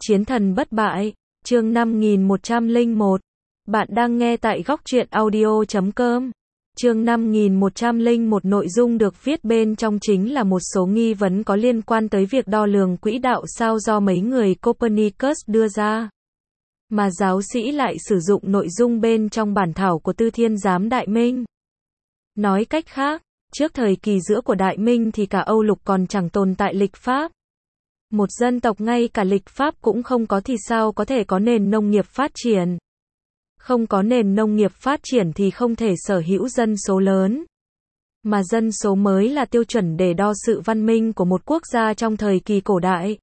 Chiến thần bất bại, chương 5101. Bạn đang nghe tại góc truyện audio.com. Chương 5101 nội dung được viết bên trong chính là một số nghi vấn có liên quan tới việc đo lường quỹ đạo sao do mấy người Copernicus đưa ra. Mà giáo sĩ lại sử dụng nội dung bên trong bản thảo của Tư Thiên Giám Đại Minh. Nói cách khác, trước thời kỳ giữa của Đại Minh thì cả Âu Lục còn chẳng tồn tại lịch pháp. Một dân tộc ngay cả lịch pháp cũng không có thì sao có thể có nền nông nghiệp phát triển. Không có nền nông nghiệp phát triển thì không thể sở hữu dân số lớn. Mà dân số mới là tiêu chuẩn để đo sự văn minh của một quốc gia trong thời kỳ cổ đại.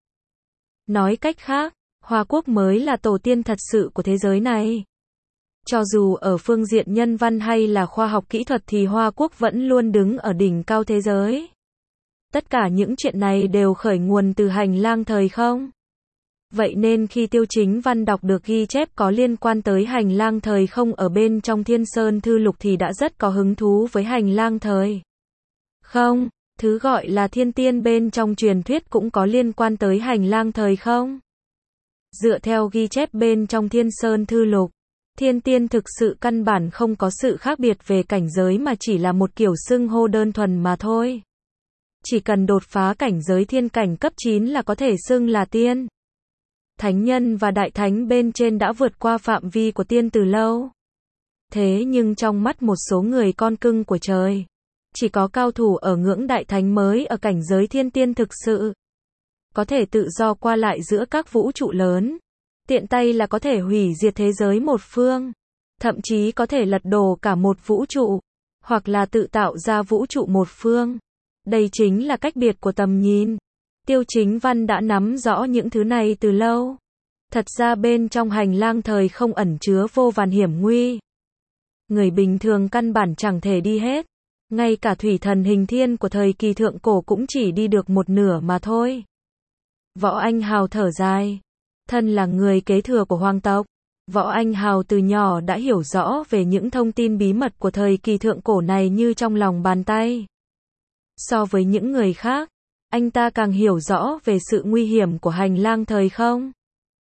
Nói cách khác, Hoa Quốc mới là tổ tiên thật sự của thế giới này. Cho dù ở phương diện nhân văn hay là khoa học kỹ thuật thì Hoa Quốc vẫn luôn đứng ở đỉnh cao thế giới. Tất cả những chuyện này đều khởi nguồn từ hành lang thời không. Vậy nên khi Tiêu Chính Văn đọc được ghi chép có liên quan tới hành lang thời không ở bên trong Thiên Sơn Thư Lục thì đã rất có hứng thú với hành lang thời không. Thứ gọi là thiên tiên bên trong truyền thuyết cũng có liên quan tới hành lang thời không. Dựa theo ghi chép bên trong Thiên Sơn Thư Lục, thiên tiên thực sự căn bản không có sự khác biệt về cảnh giới mà chỉ là một kiểu xưng hô đơn thuần mà thôi. Chỉ cần đột phá cảnh giới thiên cảnh cấp 9 là có thể xưng là tiên. Thánh nhân và đại thánh bên trên đã vượt qua phạm vi của tiên từ lâu. Thế nhưng trong mắt một số người con cưng của trời, chỉ có cao thủ ở ngưỡng đại thánh mới ở cảnh giới thiên tiên thực sự. Có thể tự do qua lại giữa các vũ trụ lớn. Tiện tay là có thể hủy diệt thế giới một phương. Thậm chí có thể lật đổ cả một vũ trụ. Hoặc là tự tạo ra vũ trụ một phương. Đây chính là cách biệt của tầm nhìn. Tiêu Chính Văn đã nắm rõ những thứ này từ lâu. Thật ra bên trong hành lang thời không ẩn chứa vô vàn hiểm nguy. Người bình thường căn bản chẳng thể đi hết. Ngay cả thủy thần hình thiên của thời kỳ thượng cổ cũng chỉ đi được một nửa mà thôi. Võ Anh Hào thở dài. Thân là người kế thừa của hoàng tộc, Võ Anh Hào từ nhỏ đã hiểu rõ về những thông tin bí mật của thời kỳ thượng cổ này như trong lòng bàn tay. So với những người khác, anh ta càng hiểu rõ về sự nguy hiểm của hành lang thời không.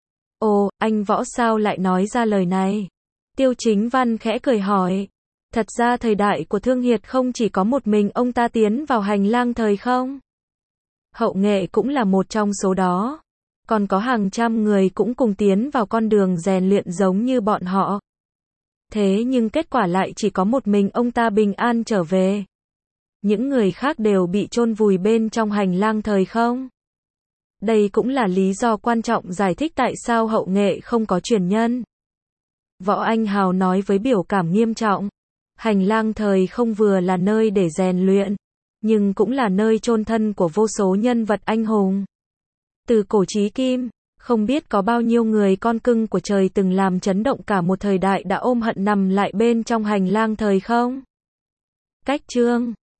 Ồ, anh Võ sao lại nói ra lời này? Tiêu Chính Văn khẽ cười hỏi. Thật ra thời đại của Thương Hiệt không chỉ có một mình ông ta tiến vào hành lang thời không. Hậu Nghệ cũng là một trong số đó. Còn có hàng trăm người cũng cùng tiến vào con đường rèn luyện giống như bọn họ. Thế nhưng kết quả lại chỉ có một mình ông ta bình an trở về. Những người khác đều bị chôn vùi bên trong hành lang thời không. Đây cũng là lý do quan trọng giải thích tại sao Hậu Nghệ không có truyền nhân. Võ Anh Hào nói với biểu cảm nghiêm trọng. Hành lang thời không vừa là nơi để rèn luyện, nhưng cũng là nơi chôn thân của vô số nhân vật anh hùng. Từ cổ chí kim, không biết có bao nhiêu người con cưng của trời từng làm chấn động cả một thời đại đã ôm hận nằm lại bên trong hành lang thời không. Cách chương